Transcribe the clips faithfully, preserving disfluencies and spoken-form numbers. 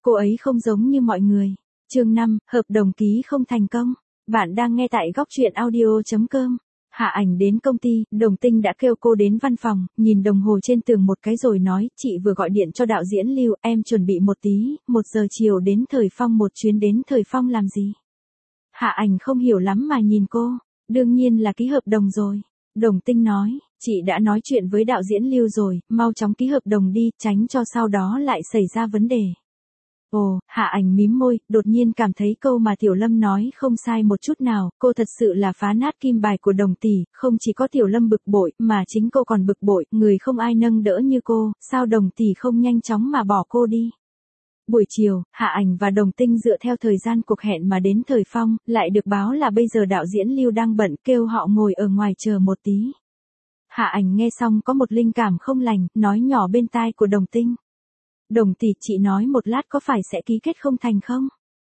Cô ấy không giống như mọi người. Chương năm, hợp đồng ký không thành công. Bạn đang nghe tại góc truyện audio chấm com. Hạ Ảnh đến công ty, Đồng Tinh đã kêu cô đến văn phòng, nhìn đồng hồ trên tường một cái rồi nói, chị vừa gọi điện cho đạo diễn Lưu, em chuẩn bị một tí, một giờ chiều đến Thời Phong một chuyến. Đến Thời Phong làm gì? Hạ Ảnh không hiểu lắm mà nhìn cô, đương nhiên là ký hợp đồng rồi. Đồng Tinh nói, chị đã nói chuyện với đạo diễn Lưu rồi, mau chóng ký hợp đồng đi, tránh cho sau đó lại xảy ra vấn đề. Ồ, Hạ Ảnh mím môi, đột nhiên cảm thấy câu mà Tiểu Lâm nói không sai một chút nào, cô thật sự là phá nát kim bài của Đồng tỷ, không chỉ có Tiểu Lâm bực bội, mà chính cô còn bực bội, người không ai nâng đỡ như cô, sao Đồng tỷ không nhanh chóng mà bỏ cô đi. Buổi chiều, Hạ Ảnh và Đồng Tinh dựa theo thời gian cuộc hẹn mà đến Thời Phong, lại được báo là bây giờ đạo diễn Lưu đang bận, kêu họ ngồi ở ngoài chờ một tí. Hạ Ảnh nghe xong có một linh cảm không lành, nói nhỏ bên tai của Đồng Tinh. Đồng tỷ, chị nói một lát có phải sẽ ký kết không thành không?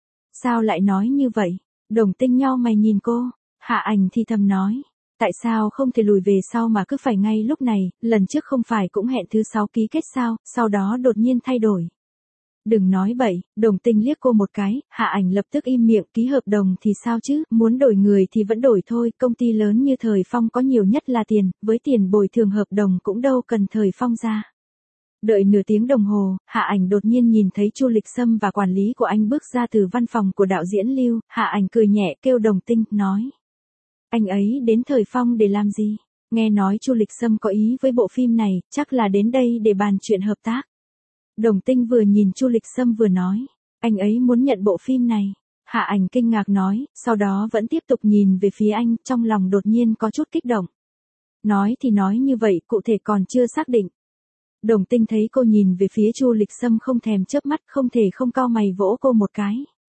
Sao lại nói như vậy? Đồng Tinh nhau mày nhìn cô. Hạ Ảnh thì thầm nói. Tại sao không thể lùi về sau mà cứ phải ngay lúc này, lần trước không phải cũng hẹn thứ sáu ký kết sao, sau đó đột nhiên thay đổi. Đừng nói bậy, Đồng Tinh liếc cô một cái, Hạ Ảnh lập tức im miệng, ký hợp đồng thì sao chứ, muốn đổi người thì vẫn đổi thôi, công ty lớn như Thời Phong có nhiều nhất là tiền, với tiền bồi thường hợp đồng cũng đâu cần Thời Phong ra. Đợi nửa tiếng đồng hồ, Hạ Ảnh đột nhiên nhìn thấy Chu Lịch Sâm và quản lý của anh bước ra từ văn phòng của đạo diễn Lưu, Hạ Ảnh cười nhẹ kêu Đồng Tinh, nói. Anh ấy đến Thời Phong để làm gì? Nghe nói Chu Lịch Sâm có ý với bộ phim này, chắc là đến đây để bàn chuyện hợp tác. Đồng Tinh vừa nhìn Chu Lịch Sâm vừa nói, anh ấy muốn nhận bộ phim này. Hạ Ảnh kinh ngạc nói, sau đó vẫn tiếp tục nhìn về phía anh, trong lòng đột nhiên có chút kích động. Nói thì nói như vậy, cụ thể còn chưa xác định. Đồng Tinh thấy cô nhìn về phía Chu Lịch Sâm không thèm chớp mắt, không thể không cau mày vỗ cô một cái.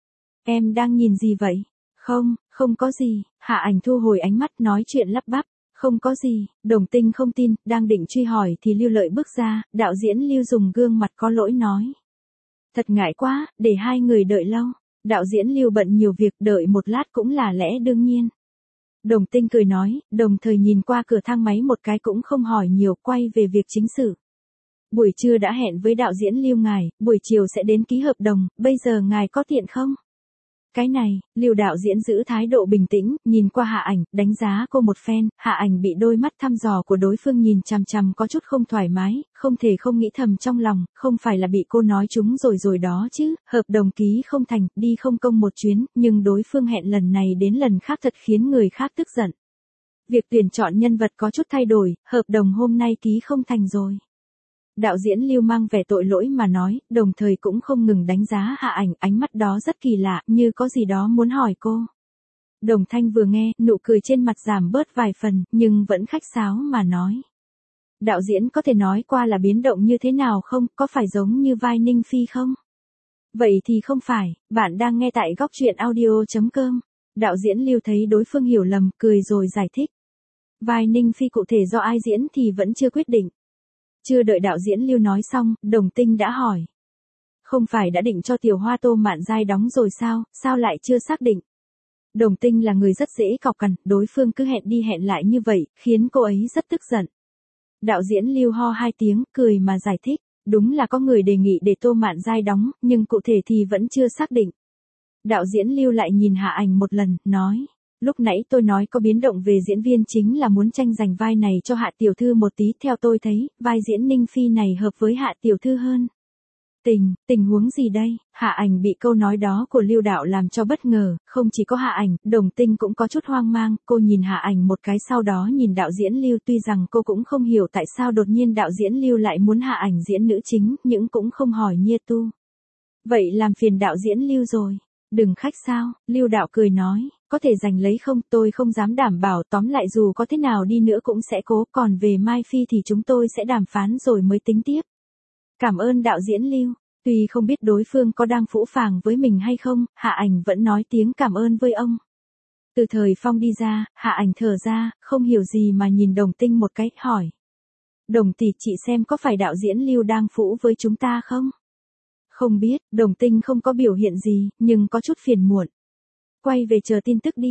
Em đang nhìn gì vậy? Không, không có gì. Hạ Ảnh thu hồi ánh mắt nói chuyện lắp bắp. Không có gì. Đồng Tinh không tin, đang định truy hỏi thì Lưu Lợi bước ra, đạo diễn Lưu dùng gương mặt có lỗi nói. Thật ngại quá, để hai người đợi lâu. Đạo diễn Lưu bận nhiều việc, đợi một lát cũng là lẽ đương nhiên. Đồng Tinh cười nói, đồng thời nhìn qua cửa thang máy một cái cũng không hỏi nhiều, quay về việc chính sự. Buổi trưa đã hẹn với đạo diễn Lưu ngài, buổi chiều sẽ đến ký hợp đồng, bây giờ ngài có tiện không? Cái này, Lưu đạo diễn giữ thái độ bình tĩnh, nhìn qua Hạ Ảnh, đánh giá cô một phen, Hạ Ảnh bị đôi mắt thăm dò của đối phương nhìn chằm chằm có chút không thoải mái, không thể không nghĩ thầm trong lòng, không phải là bị cô nói trúng rồi rồi đó chứ, hợp đồng ký không thành, đi không công một chuyến, nhưng đối phương hẹn lần này đến lần khác thật khiến người khác tức giận. Việc tuyển chọn nhân vật có chút thay đổi, hợp đồng hôm nay ký không thành rồi. Đạo diễn Lưu mang vẻ tội lỗi mà nói, đồng thời cũng không ngừng đánh giá Hạ Ảnh, ánh mắt đó rất kỳ lạ, như có gì đó muốn hỏi cô. Đồng Thanh vừa nghe, nụ cười trên mặt giảm bớt vài phần, nhưng vẫn khách sáo mà nói. Đạo diễn có thể nói qua là biến động như thế nào không, có phải giống như vai Ninh Phi không? Vậy thì không phải, bạn đang nghe tại góc truyện audio chấm com. Đạo diễn Lưu thấy đối phương hiểu lầm, cười rồi giải thích. Vai Ninh Phi cụ thể do ai diễn thì vẫn chưa quyết định. Chưa đợi đạo diễn Lưu nói xong, Đồng Tinh đã hỏi. Không phải đã định cho Tiểu Hoa Tô Mạn Giai đóng rồi sao, sao lại chưa xác định? Đồng Tinh là người rất dễ cọc cằn, đối phương cứ hẹn đi hẹn lại như vậy, khiến cô ấy rất tức giận. Đạo diễn Lưu ho hai tiếng, cười mà giải thích, đúng là có người đề nghị để Tô Mạn Giai đóng, nhưng cụ thể thì vẫn chưa xác định. Đạo diễn Lưu lại nhìn Hạ Ảnh một lần, nói. Lúc nãy tôi nói có biến động về diễn viên chính là muốn tranh giành vai này cho Hạ tiểu thư một tí, theo tôi thấy, vai diễn Ninh Phi này hợp với Hạ tiểu thư hơn. Tình, tình huống gì đây? Hạ Ảnh bị câu nói đó của Lưu đạo làm cho bất ngờ, không chỉ có Hạ Ảnh, Đồng Tinh cũng có chút hoang mang, cô nhìn Hạ Ảnh một cái sau đó nhìn đạo diễn Lưu, tuy rằng cô cũng không hiểu tại sao đột nhiên đạo diễn Lưu lại muốn Hạ Ảnh diễn nữ chính, nhưng cũng không hỏi Nhiê Tu. Vậy làm phiền đạo diễn Lưu rồi. Đừng khách sao, Lưu đạo cười nói, có thể giành lấy không, tôi không dám đảm bảo, tóm lại dù có thế nào đi nữa cũng sẽ cố, còn về Mai Phi thì chúng tôi sẽ đàm phán rồi mới tính tiếp. Cảm ơn đạo diễn Lưu, tuy không biết đối phương có đang phũ phàng với mình hay không, Hạ Ảnh vẫn nói tiếng cảm ơn với ông. Từ Thời Phong đi ra, Hạ Ảnh thở ra, không hiểu gì mà nhìn Đồng Tinh một cái, hỏi. Đồng tỷ, chị xem có phải đạo diễn Lưu đang phũ với chúng ta không? Không biết, Đồng Tinh không có biểu hiện gì, nhưng có chút phiền muộn. Quay về chờ tin tức đi.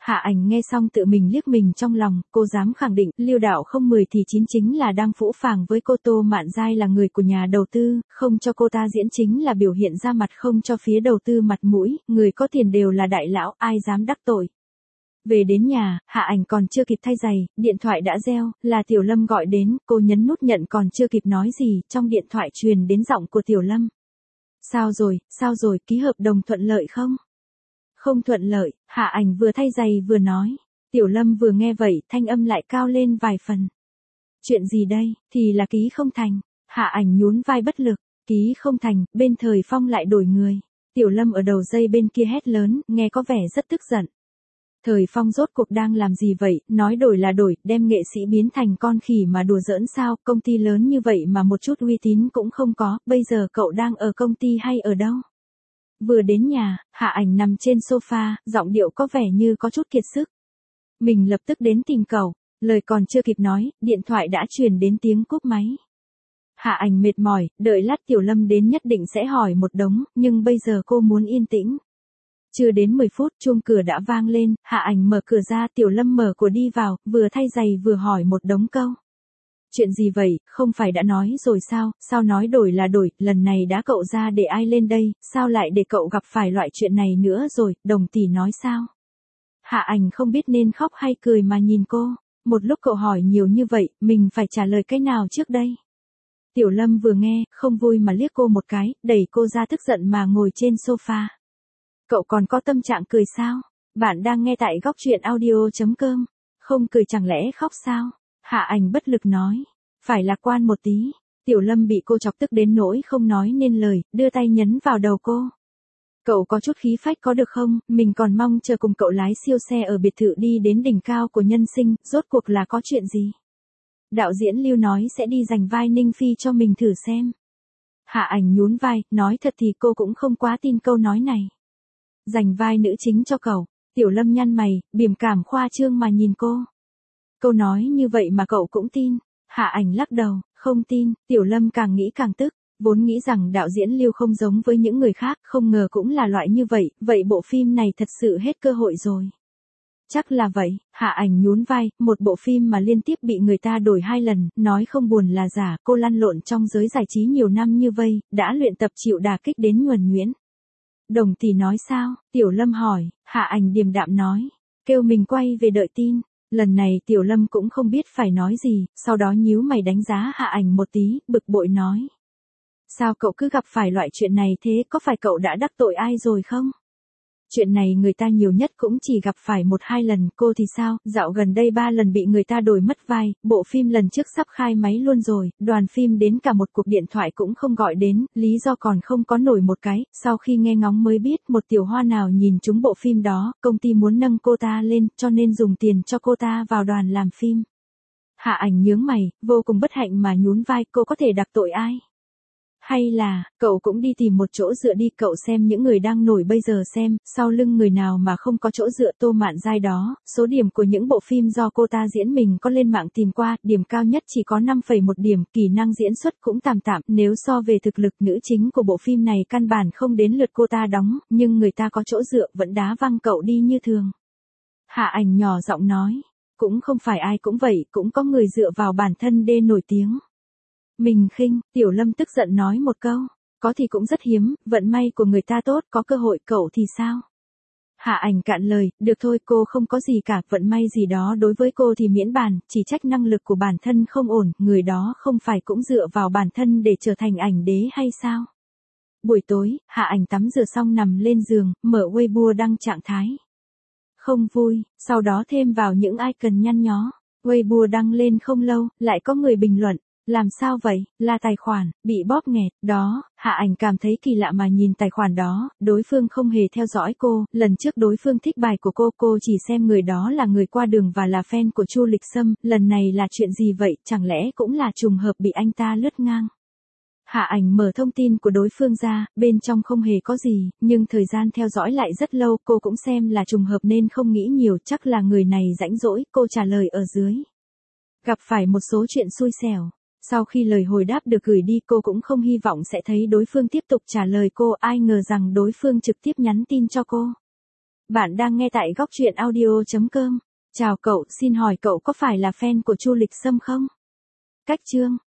Hạ Ảnh nghe xong tự mình liếc mình trong lòng, cô dám khẳng định, Lưu Đạo không mười thì chín chính là đang phũ phàng với cô. Tô Mạn Giai là người của nhà đầu tư, không cho cô ta diễn chính là biểu hiện ra mặt không cho phía đầu tư mặt mũi, người có tiền đều là đại lão, ai dám đắc tội. Về đến nhà, Hạ Ảnh còn chưa kịp thay giày, điện thoại đã reo, là Tiểu Lâm gọi đến, cô nhấn nút nhận còn chưa kịp nói gì, trong điện thoại truyền đến giọng của Tiểu Lâm. Sao rồi, sao rồi, ký hợp đồng thuận lợi không? Không thuận lợi, Hạ Ảnh vừa thay giày vừa nói. Tiểu Lâm vừa nghe vậy, thanh âm lại cao lên vài phần. Chuyện gì đây, thì là ký không thành. Hạ Ảnh nhún vai bất lực, ký không thành, bên Thời Phong lại đổi người. Tiểu Lâm ở đầu dây bên kia hét lớn, nghe có vẻ rất tức giận. Thời Phong rốt cuộc đang làm gì vậy, nói đổi là đổi, đem nghệ sĩ biến thành con khỉ mà đùa giỡn sao, công ty lớn như vậy mà một chút uy tín cũng không có, bây giờ cậu đang ở công ty hay ở đâu? Vừa đến nhà, Hạ Ảnh nằm trên sofa, giọng điệu có vẻ như có chút kiệt sức. Mình lập tức đến tìm cậu, lời còn chưa kịp nói, điện thoại đã truyền đến tiếng cúp máy. Hạ Ảnh mệt mỏi, đợi lát Tiểu Lâm đến nhất định sẽ hỏi một đống, nhưng bây giờ cô muốn yên tĩnh. Chưa đến mười phút, chuông cửa đã vang lên, Hạ Ảnh mở cửa ra, Tiểu Lâm mở cửa đi vào, vừa thay giày vừa hỏi một đống câu. Chuyện gì vậy, không phải đã nói rồi sao, sao nói đổi là đổi, lần này đã cậu ra để ai lên đây, sao lại để cậu gặp phải loại chuyện này nữa rồi, Đồng tỷ nói sao? Hạ Ảnh không biết nên khóc hay cười mà nhìn cô, một lúc cậu hỏi nhiều như vậy, mình phải trả lời cái nào trước đây? Tiểu Lâm vừa nghe, không vui mà liếc cô một cái, đẩy cô ra tức giận mà ngồi trên sofa. Cậu còn có tâm trạng cười sao? Bạn đang nghe tại góc truyện audio chấm com. Không cười chẳng lẽ khóc sao? Hạ Ảnh bất lực nói. Phải lạc quan một tí. Tiểu Lâm bị cô chọc tức đến nỗi không nói nên lời, đưa tay nhấn vào đầu cô. Cậu có chút khí phách có được không? Mình còn mong chờ cùng cậu lái siêu xe ở biệt thự đi đến đỉnh cao của nhân sinh, rốt cuộc là có chuyện gì? Đạo diễn Lưu nói sẽ đi giành vai Ninh Phi cho mình thử xem. Hạ Ảnh nhún vai, nói thật thì cô cũng không quá tin câu nói này. Giành vai nữ chính cho cậu. Tiểu Lâm nhăn mày, biểm cảm khoa trương mà nhìn cô. Câu nói như vậy mà cậu cũng tin. Hạ Ảnh lắc đầu, không tin. Tiểu Lâm càng nghĩ càng tức. Vốn nghĩ rằng đạo diễn Lưu không giống với những người khác, không ngờ cũng là loại như vậy, vậy bộ phim này thật sự hết cơ hội rồi. Chắc là vậy, Hạ Ảnh nhún vai, một bộ phim mà liên tiếp bị người ta đổi hai lần, nói không buồn là giả, cô lăn lộn trong giới giải trí nhiều năm như vây, đã luyện tập chịu đả kích đến nhuần nhuyễn. Đồng tỷ nói sao? Tiểu Lâm hỏi, Hạ Ảnh điềm đạm nói, kêu mình quay về đợi tin. Lần này Tiểu Lâm cũng không biết phải nói gì, sau đó nhíu mày đánh giá Hạ Ảnh một tí, bực bội nói. Sao cậu cứ gặp phải loại chuyện này thế, có phải cậu đã đắc tội ai rồi không? Chuyện này người ta nhiều nhất cũng chỉ gặp phải một hai lần, cô thì sao, dạo gần đây ba lần bị người ta đổi mất vai, bộ phim lần trước sắp khai máy luôn rồi, đoàn phim đến cả một cuộc điện thoại cũng không gọi đến, lý do còn không có nổi một cái, sau khi nghe ngóng mới biết một tiểu hoa nào nhìn trúng bộ phim đó, công ty muốn nâng cô ta lên, cho nên dùng tiền cho cô ta vào đoàn làm phim. Hạ Ảnh nhướng mày, vô cùng bất hạnh mà nhún vai, cô có thể đắc tội ai? Hay là, cậu cũng đi tìm một chỗ dựa đi, cậu xem những người đang nổi bây giờ xem, sau lưng người nào mà không có chỗ dựa. Tô Mạn Giai đó, số điểm của những bộ phim do cô ta diễn mình có lên mạng tìm qua, điểm cao nhất chỉ có năm phẩy một điểm, kỹ năng diễn xuất cũng tạm tạm, nếu so về thực lực nữ chính của bộ phim này căn bản không đến lượt cô ta đóng, nhưng người ta có chỗ dựa vẫn đá văng cậu đi như thường. Hạ Ảnh nhỏ giọng nói, cũng không phải ai cũng vậy, cũng có người dựa vào bản thân để nổi tiếng. Mình khinh, Tiểu Lâm tức giận nói một câu, có thì cũng rất hiếm, vận may của người ta tốt, có cơ hội, cậu thì sao? Hạ Ảnh cạn lời, được thôi, cô không có gì cả, vận may gì đó đối với cô thì miễn bàn, chỉ trách năng lực của bản thân không ổn, người đó không phải cũng dựa vào bản thân để trở thành ảnh đế hay sao? Buổi tối, Hạ Ảnh tắm rửa xong nằm lên giường, mở Weibo đăng trạng thái. Không vui, sau đó thêm vào những icon nhăn nhó. Weibo đăng lên không lâu, lại có người bình luận. Làm sao vậy, là tài khoản, bị bóp nghẹt, đó, Hạ Ảnh cảm thấy kỳ lạ mà nhìn tài khoản đó, đối phương không hề theo dõi cô, lần trước đối phương thích bài của cô, cô chỉ xem người đó là người qua đường và là fan của Chu Lịch Sâm, lần này là chuyện gì vậy, chẳng lẽ cũng là trùng hợp bị anh ta lướt ngang. Hạ Ảnh mở thông tin của đối phương ra, bên trong không hề có gì, nhưng thời gian theo dõi lại rất lâu, cô cũng xem là trùng hợp nên không nghĩ nhiều, chắc là người này rãnh rỗi, cô trả lời ở dưới. Gặp phải một số chuyện xui xẻo. Sau khi lời hồi đáp được gửi đi, cô cũng không hy vọng sẽ thấy đối phương tiếp tục trả lời cô, ai ngờ rằng đối phương trực tiếp nhắn tin cho cô. Bạn đang nghe tại góc truyện audio chấm com. Chào cậu, xin hỏi cậu có phải là fan của Chu Lịch Sâm không? Cách chương